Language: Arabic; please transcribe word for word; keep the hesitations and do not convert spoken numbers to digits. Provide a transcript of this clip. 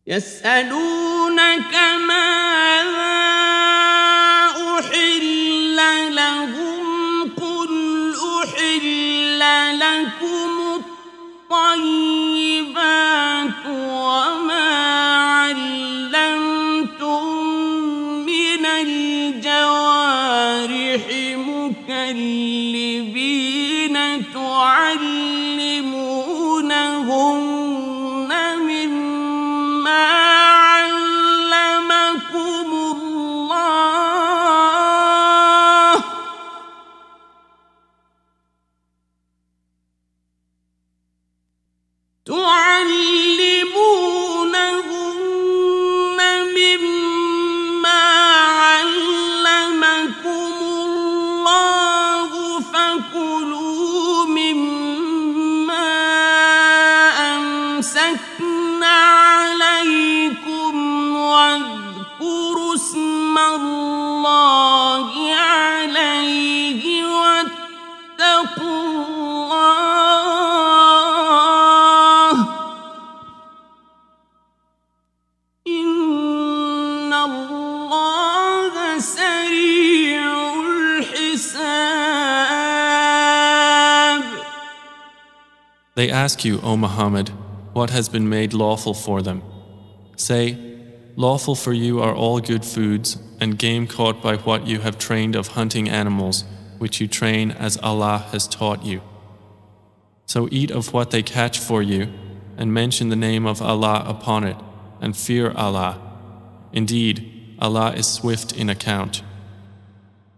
يسألونك ماذا أحل لهم قل أحل لكم الطيبات وما علمتم من الجوارح مكلبين تعلمونهن مما علمكم الله تعلمونهن مما علمكم الله فكلوا مما أمسكن عليكم واذكروا اسم الله عليه واتقوا الله إن الله سريع الحساب. They ask you, O Muhammad, what has been made lawful for them. Say, lawful for you are all good foods and game caught by what you have trained of hunting animals, which you train as Allah has taught you. So eat of what they catch for you, and mention the name of Allah upon it, and fear Allah. Indeed, Allah is swift in account.